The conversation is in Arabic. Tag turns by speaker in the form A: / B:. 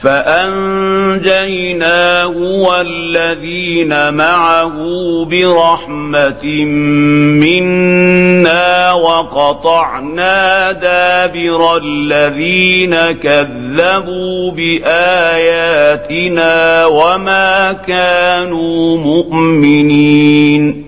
A: فأنجيناه والذين معه برحمة منا وقطعنا دابر الذين كذبوا بآياتنا وما كانوا مؤمنين.